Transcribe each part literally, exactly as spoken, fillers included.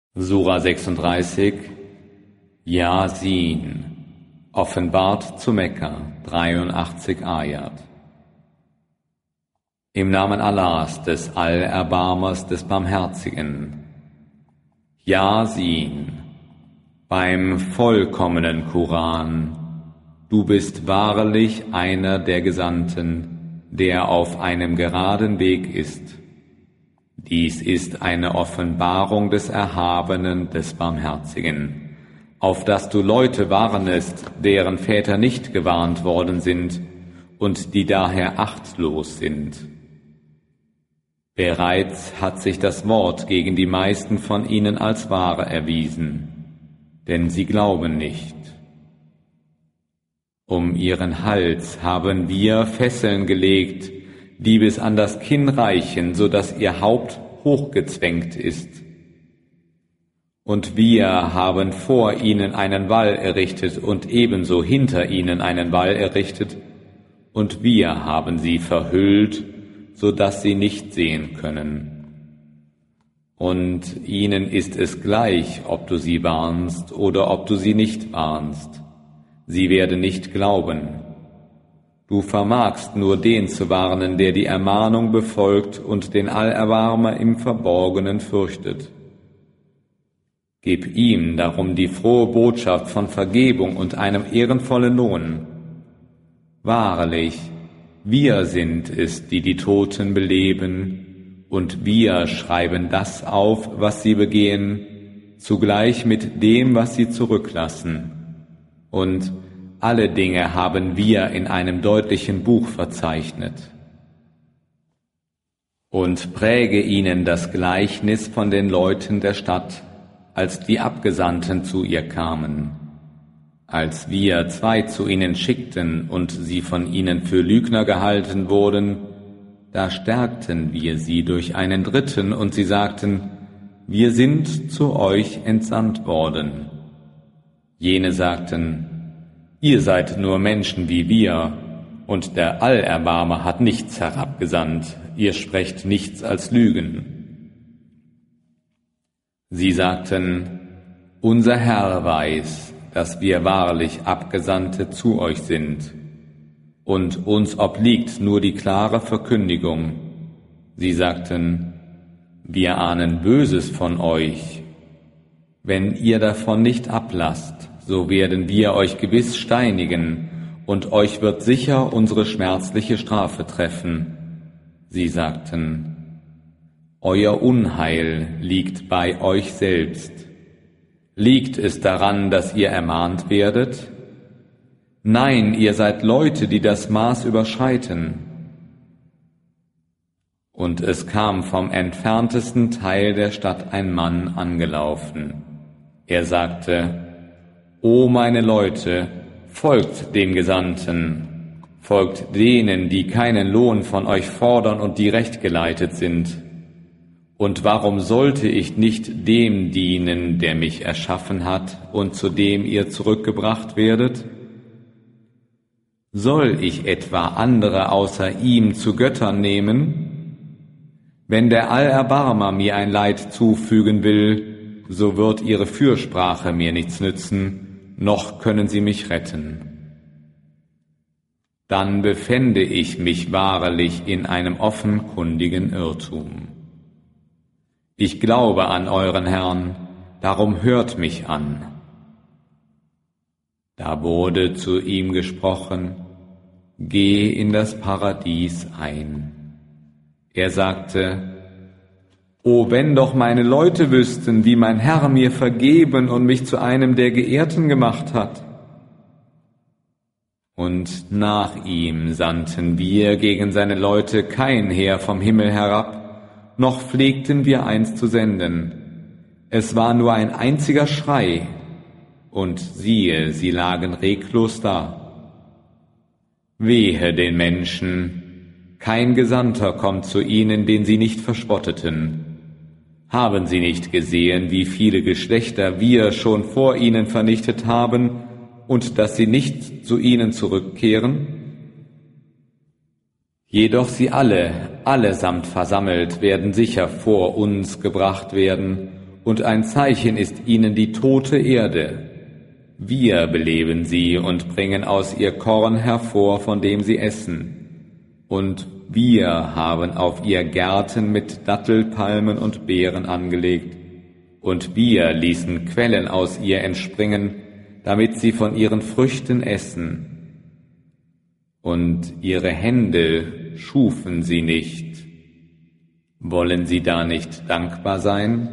Sura sechsunddreißig, Yasin, offenbart zu Mekka, dreiundachtzig Ayat. Im Namen Allahs, des Allerbarmers, des Barmherzigen. Yasin, beim vollkommenen Koran, du bist wahrlich einer der Gesandten, der auf einem geraden Weg ist. Dies ist eine Offenbarung des Erhabenen, des Barmherzigen, auf dass du Leute warnest, deren Väter nicht gewarnt worden sind und die daher achtlos sind. Bereits hat sich das Wort gegen die meisten von ihnen als wahr erwiesen, denn sie glauben nicht. Um ihren Hals haben wir Fesseln gelegt, die bis an das Kinn reichen, so dass ihr Haupt hochgezwängt ist. Und wir haben vor ihnen einen Wall errichtet und ebenso hinter ihnen einen Wall errichtet, und wir haben sie verhüllt, so dass sie nicht sehen können. Und ihnen ist es gleich, ob du sie warnst oder ob du sie nicht warnst. Sie werden nicht glauben. Du vermagst nur den zu warnen, der die Ermahnung befolgt und den Allerbarmer im Verborgenen fürchtet. Gib ihm darum die frohe Botschaft von Vergebung und einem ehrenvollen Lohn. Wahrlich, wir sind es, die die Toten beleben, und wir schreiben das auf, was sie begehen, zugleich mit dem, was sie zurücklassen. Und alle Dinge haben wir in einem deutlichen Buch verzeichnet. Und präge ihnen das Gleichnis von den Leuten der Stadt, als die Abgesandten zu ihr kamen. Als wir zwei zu ihnen schickten und sie von ihnen für Lügner gehalten wurden, da stärkten wir sie durch einen Dritten und sie sagten, wir sind zu euch entsandt worden. Jene sagten, ihr seid nur Menschen wie wir, und der Allerbarmer hat nichts herabgesandt, ihr sprecht nichts als Lügen. Sie sagten, unser Herr weiß, dass wir wahrlich Abgesandte zu euch sind, und uns obliegt nur die klare Verkündigung. Sie sagten, wir ahnen Böses von euch. Wenn ihr davon nicht ablasst, so werden wir euch gewiss steinigen, und euch wird sicher unsere schmerzliche Strafe treffen. Sie sagten, euer Unheil liegt bei euch selbst. Liegt es daran, dass ihr ermahnt werdet? Nein, ihr seid Leute, die das Maß überschreiten. Und es kam vom entferntesten Teil der Stadt ein Mann angelaufen. Er sagte, O meine Leute, folgt den Gesandten, folgt denen, die keinen Lohn von euch fordern und die rechtgeleitet sind. Und warum sollte ich nicht dem dienen, der mich erschaffen hat und zu dem ihr zurückgebracht werdet? Soll ich etwa andere außer ihm zu Göttern nehmen? Wenn der Allerbarmer mir ein Leid zufügen will, so wird ihre Fürsprache mir nichts nützen, noch können sie mich retten. Dann befände ich mich wahrlich in einem offenkundigen Irrtum. Ich glaube an euren Herrn, darum hört mich an. Da wurde zu ihm gesprochen, geh in das Paradies ein. Er sagte, O wenn doch meine Leute wüssten, wie mein Herr mir vergeben und mich zu einem der Geehrten gemacht hat. Und nach ihm sandten wir gegen seine Leute kein Heer vom Himmel herab, noch pflegten wir eins zu senden. Es war nur ein einziger Schrei, und siehe, sie lagen reglos da. Wehe den Menschen, kein Gesandter kommt zu ihnen, den sie nicht verspotteten. Haben sie nicht gesehen, wie viele Geschlechter wir schon vor ihnen vernichtet haben und dass sie nicht zu ihnen zurückkehren? Jedoch sie alle, allesamt versammelt, werden sicher vor uns gebracht werden, und ein Zeichen ist ihnen die tote Erde. Wir beleben sie und bringen aus ihr Korn hervor, von dem sie essen. Und wir haben auf ihr Gärten mit Dattelpalmen und Beeren angelegt. Und wir ließen Quellen aus ihr entspringen, damit sie von ihren Früchten essen. Und ihre Hände schufen sie nicht. Wollen sie da nicht dankbar sein?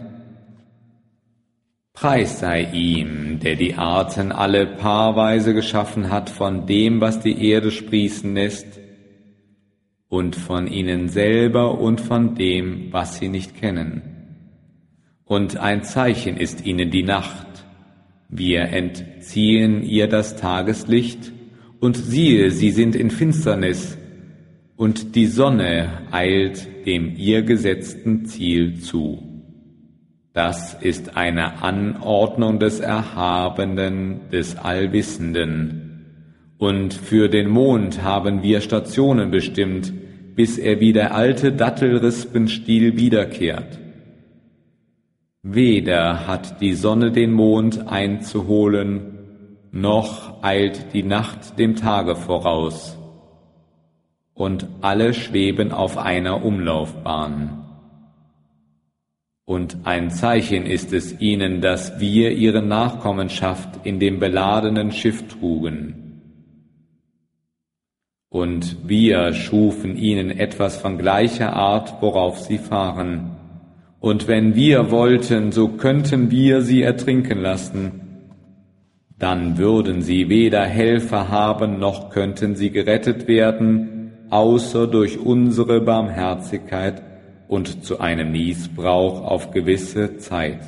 Preis sei ihm, der die Arten alle paarweise geschaffen hat von dem, was die Erde sprießen lässt, und von ihnen selber und von dem, was sie nicht kennen. Und ein Zeichen ist ihnen die Nacht. Wir entziehen ihr das Tageslicht, und siehe, sie sind in Finsternis, und die Sonne eilt dem ihr gesetzten Ziel zu. Das ist eine Anordnung des Erhabenen, des Allwissenden. Und für den Mond haben wir Stationen bestimmt, bis er wie der alte Dattelrispenstiel wiederkehrt. Weder hat die Sonne den Mond einzuholen, noch eilt die Nacht dem Tage voraus. Und alle schweben auf einer Umlaufbahn. Und ein Zeichen ist es ihnen, dass wir ihre Nachkommenschaft in dem beladenen Schiff trugen. Und wir schufen ihnen etwas von gleicher Art, worauf sie fahren. Und wenn wir wollten, so könnten wir sie ertrinken lassen. Dann würden sie weder Helfer haben, noch könnten sie gerettet werden, außer durch unsere Barmherzigkeit und zu einem Nießbrauch auf gewisse Zeit.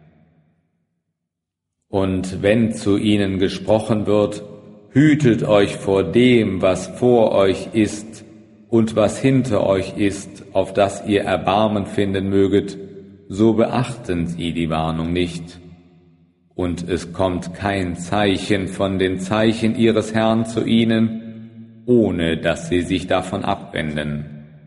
Und wenn zu ihnen gesprochen wird, hütet euch vor dem, was vor euch ist und was hinter euch ist, auf das ihr Erbarmen finden möget, so beachten sie die Warnung nicht. Und es kommt kein Zeichen von den Zeichen ihres Herrn zu ihnen, ohne dass sie sich davon abwenden.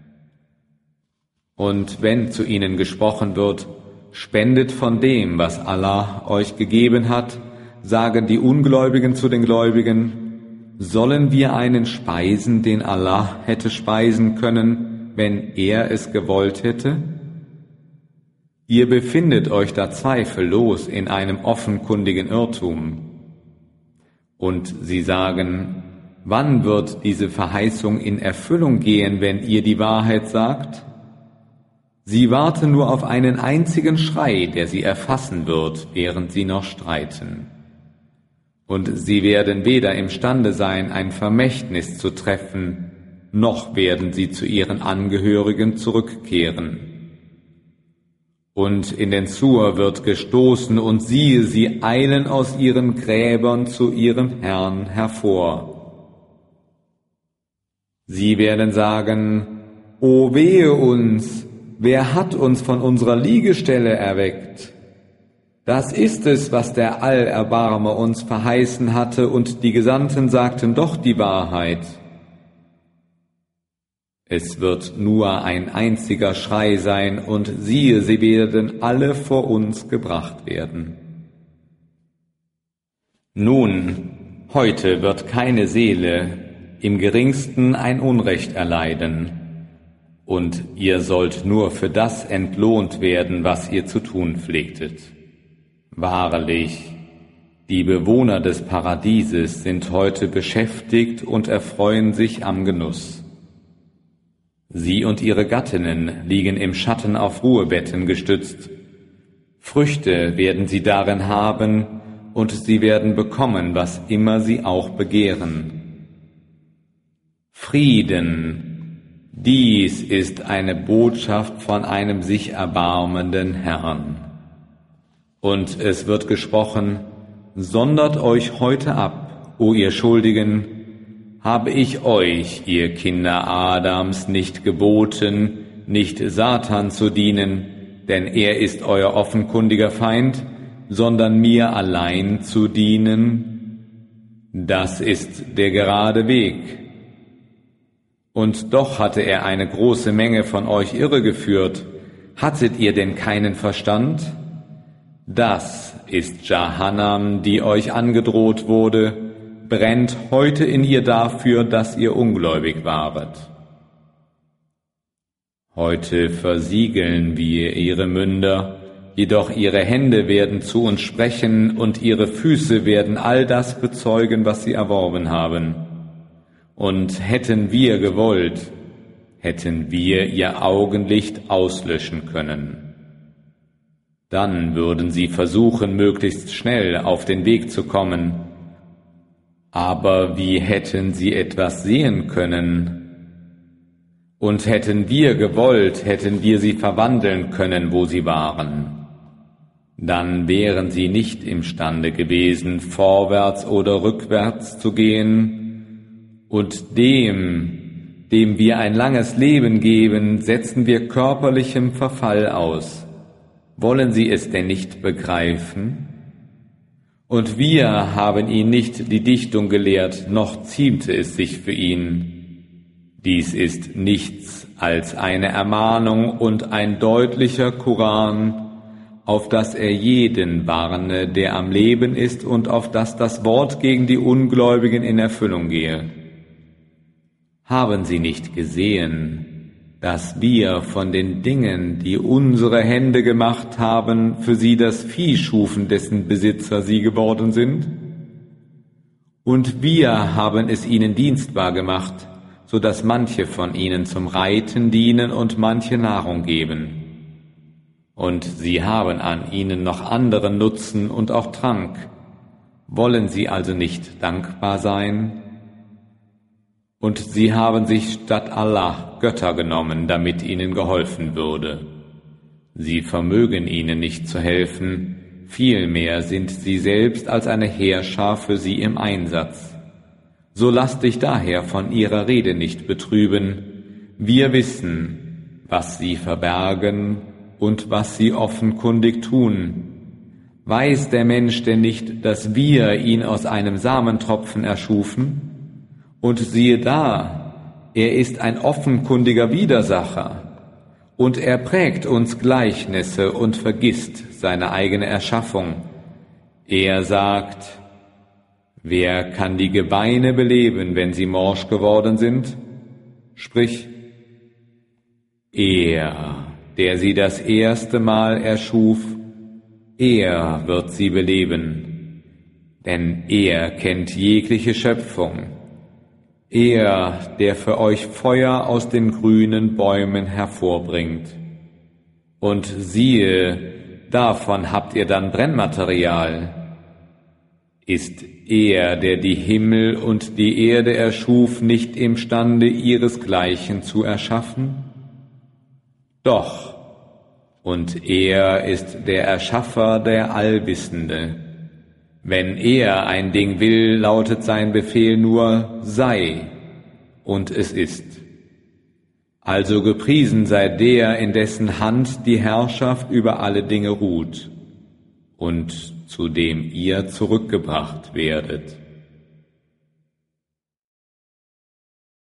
Und wenn zu ihnen gesprochen wird, spendet von dem, was Allah euch gegeben hat, sagen die Ungläubigen zu den Gläubigen, sollen wir einen speisen, den Allah hätte speisen können, wenn er es gewollt hätte? Ihr befindet euch da zweifellos in einem offenkundigen Irrtum. Und sie sagen, wann wird diese Verheißung in Erfüllung gehen, wenn ihr die Wahrheit sagt? Sie warten nur auf einen einzigen Schrei, der sie erfassen wird, während sie noch streiten. Und sie werden weder imstande sein, ein Vermächtnis zu treffen, noch werden sie zu ihren Angehörigen zurückkehren. Und in den Sur wird gestoßen, und siehe, sie eilen aus ihren Gräbern zu ihrem Herrn hervor. Sie werden sagen, O wehe uns! Wer hat uns von unserer Liegestelle erweckt? Das ist es, was der Allerbarmer uns verheißen hatte, und die Gesandten sagten doch die Wahrheit. Es wird nur ein einziger Schrei sein, und siehe, sie werden alle vor uns gebracht werden. Nun, heute wird keine Seele im geringsten ein Unrecht erleiden, und ihr sollt nur für das entlohnt werden, was ihr zu tun pflegtet. Wahrlich, die Bewohner des Paradieses sind heute beschäftigt und erfreuen sich am Genuss. Sie und ihre Gattinnen liegen im Schatten auf Ruhebetten gestützt. Früchte werden sie darin haben, und sie werden bekommen, was immer sie auch begehren. Frieden, dies ist eine Botschaft von einem sich erbarmenden Herrn. Und es wird gesprochen, sondert euch heute ab, o ihr Schuldigen, habe ich euch, ihr Kinder Adams, nicht geboten, nicht Satan zu dienen, denn er ist euer offenkundiger Feind, sondern mir allein zu dienen? Das ist der gerade Weg. Und doch hatte er eine große Menge von euch irregeführt. Hattet ihr denn keinen Verstand? Das ist Jahannam, die euch angedroht wurde, brennt heute in ihr dafür, dass ihr ungläubig waret. Heute versiegeln wir ihre Münder, jedoch ihre Hände werden zu uns sprechen und ihre Füße werden all das bezeugen, was sie erworben haben. Und hätten wir gewollt, hätten wir ihr Augenlicht auslöschen können. Dann würden sie versuchen, möglichst schnell auf den Weg zu kommen. Aber wie hätten sie etwas sehen können? Und hätten wir gewollt, hätten wir sie verwandeln können, wo sie waren. Dann wären sie nicht imstande gewesen, vorwärts oder rückwärts zu gehen. Und dem, dem wir ein langes Leben geben, setzen wir körperlichem Verfall aus. Wollen sie es denn nicht begreifen? Und wir haben ihn nicht die Dichtung gelehrt, noch ziemte es sich für ihn. Dies ist nichts als eine Ermahnung und ein deutlicher Koran, auf dass er jeden warne, der am Leben ist, und auf dass das Wort gegen die Ungläubigen in Erfüllung gehe. Haben sie nicht gesehen, dass wir von den Dingen, die unsere Hände gemacht haben, für sie das Vieh schufen, dessen Besitzer sie geworden sind? Und wir haben es ihnen dienstbar gemacht, so dass manche von ihnen zum Reiten dienen und manche Nahrung geben. Und sie haben an ihnen noch anderen Nutzen und auch Trank. Wollen sie also nicht dankbar sein? Und sie haben sich statt Allah Götter genommen, damit ihnen geholfen würde. Sie vermögen ihnen nicht zu helfen, vielmehr sind sie selbst als eine Heerschar für sie im Einsatz. So lass dich daher von ihrer Rede nicht betrüben. Wir wissen, was sie verbergen und was sie offenkundig tun. Weiß der Mensch denn nicht, dass wir ihn aus einem Samentropfen erschufen? Und siehe da, er ist ein offenkundiger Widersacher. Und er prägt uns Gleichnisse und vergisst seine eigene Erschaffung. Er sagt: Wer kann die Gebeine beleben, wenn sie morsch geworden sind? Sprich, er, der sie das erste Mal erschuf, er wird sie beleben, denn er kennt jegliche Schöpfung. Er, der für euch Feuer aus den grünen Bäumen hervorbringt. Und siehe, davon habt ihr dann Brennmaterial. Ist er, der die Himmel und die Erde erschuf, nicht imstande, ihresgleichen zu erschaffen? Doch, und er ist der Erschaffer, der Allwissende. Wenn er ein Ding will, lautet sein Befehl nur, sei, und es ist. Also gepriesen sei der, in dessen Hand die Herrschaft über alle Dinge ruht und zu dem ihr zurückgebracht werdet.